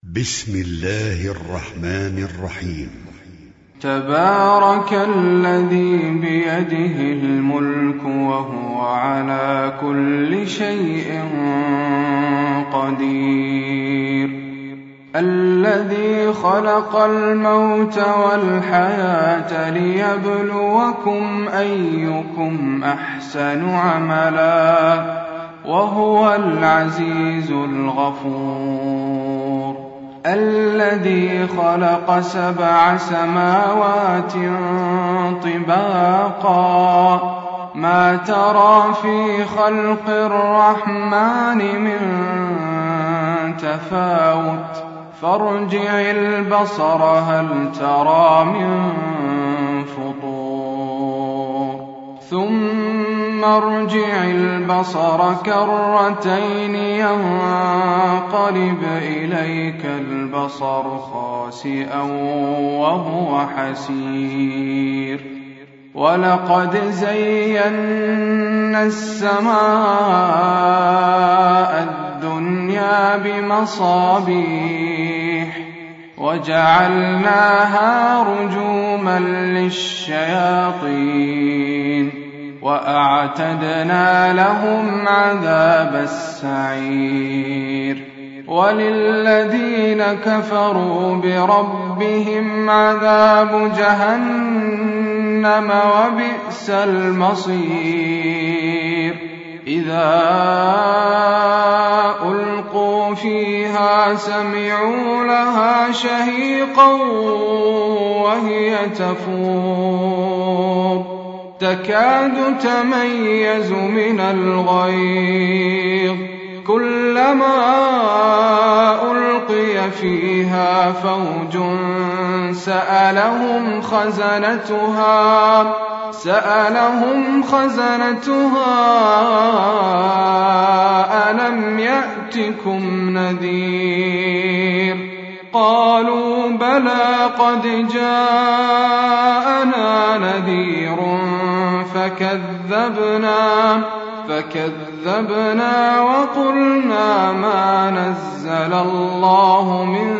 بسم الله الرحمن الرحيم. تبارك الذي بيده الملك وهو على كل شيء قدير، الذي خلق الموت والحياة ليبلوكم أيكم أحسن عملا وهو العزيز الغفور، الذي خلق 7 سماوات طباقا ما ترى في خلق الرحمن من تفاوت فارجع البصر هل ترى من فطور ثم ارجع البصر كرتين ينقلب إليك البصر خاسئا وهو حسير، ولقد زينا السماء الدنيا بمصابيح وجعلناها رجوما للشياطين وأعتدنا لهم عذاب السعير، وللذين كفروا بربهم عذاب جهنم وبئس المصير، إذا ألقوا فيها سمعوا لها شهيقا وهي تفور تكاد تميز من الغيظ، كلما ألقي فيها فوج سألهم خزنتها ألم يأتكم نذير؟ قالوا بلى قد جاءنا نذير فكذبنا وقلنا ما نزل الله من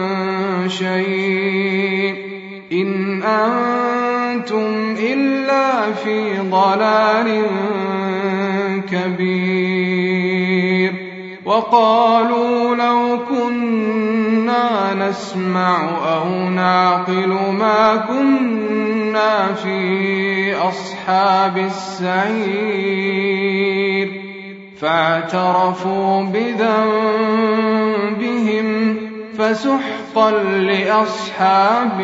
شيء إن أنتم إلا في ضلال كبير، وقالوا لو كنا نسمع أو نعقل ما كنا في أصحاب السعير، فاعترفوا بذنبهم فسحقا لأصحاب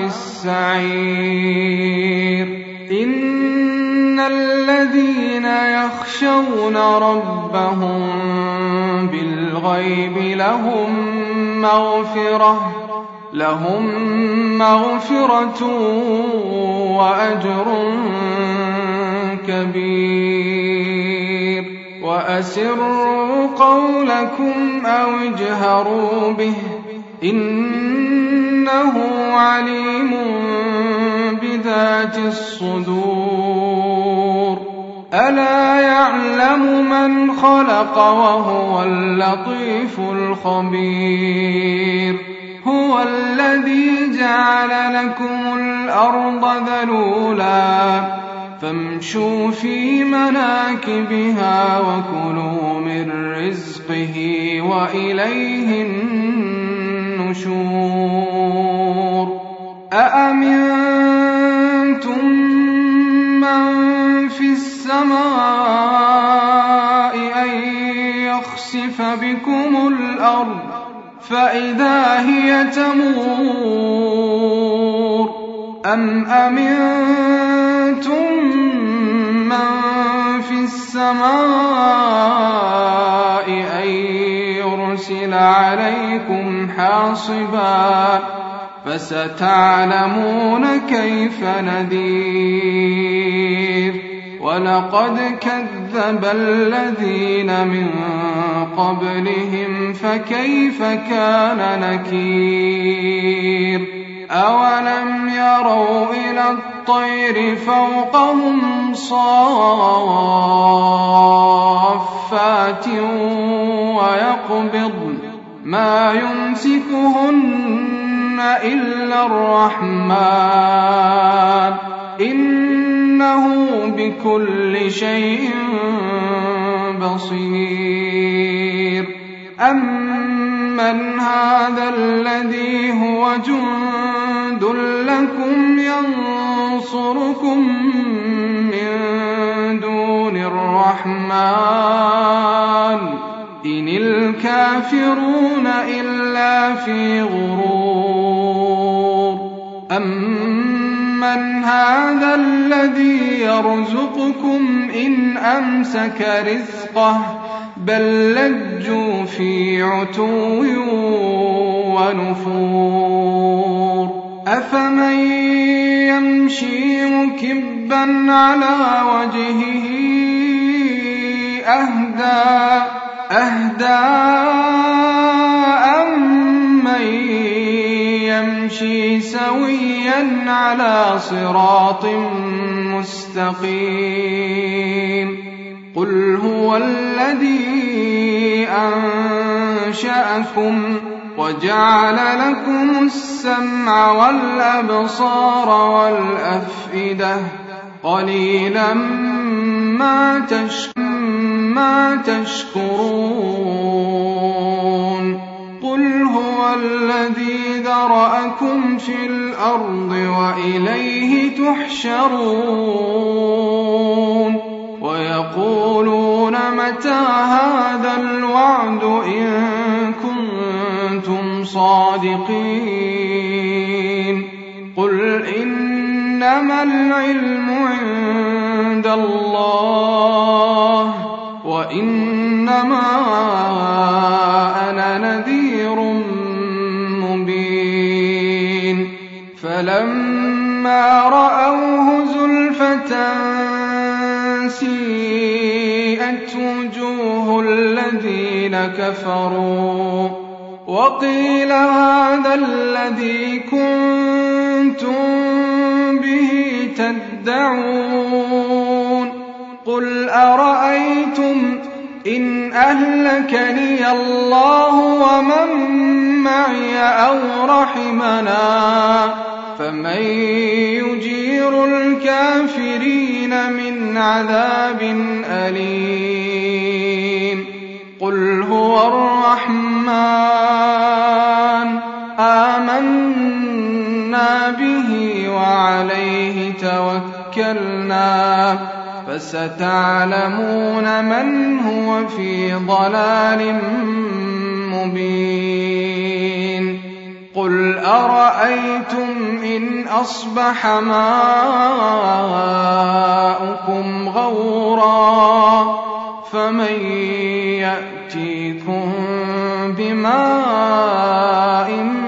السعير. إن الذين يخشون ربهم بالغيب لهم مغفرة وأجر كبير، وأسروا قولكم أو اجهروا به إنه عليم بذات الصدور، ألا يعلم من خلق وهو اللطيف الخبير، هو الذي جعل لكم الأرض ذلولا فامشوا في مناكبها وكلوا من رزقه وإليه النشور. أأمنتم من في السماء أن يخسف بكم الأرض فإذا هي تمور، أم أمنتم من في السماء أن يرسل عليكم حاصبا فستعلمون كيف نذير، ولقد كذب الذين من قبلهم فكيف كان نكير، أولم يروا إلى الطير فوقهم صافات ويقبضن ما يمسكهن إلا الرحمن إنه بكل شيء بصير أمن هذا الذي هو جند لكم ينصركم من دون الرحمن إن الكافرون إلا في غرور أمن هذا الذي يرزقكم إن أمسك رزقه بل لجوا في عتو ونفور أفمن يمشي مكبا على وجهه أهدى أمن يمشي سويا على صراط مستقيم قل هو الذي أنشأكم وجعل لكم السمع والأبصار والأفئدة قليلا ما تشكرون قل هو الذي ذرأكم في الأرض وإليه تحشرون ويقولون متى هذا الوعد إن كنتم صادقين قل إنما العلم عند الله وإنما أنا نذير مبين فلما رأوه زلفة سيئت وجوه الذين كفروا وقيل هذا الذي كنتم به تدعون قل أرأيتم إن أهلكني الله ومن معي أو رحمنا فمن يجير الكافرين من عذاب أليم قل هو الرحمن آمنا به وعليه توكلنا فستعلمون من هو في ضلال مبين قل أرأيتم إن أصبح ماؤكم غورا فمن يأتيكم بماء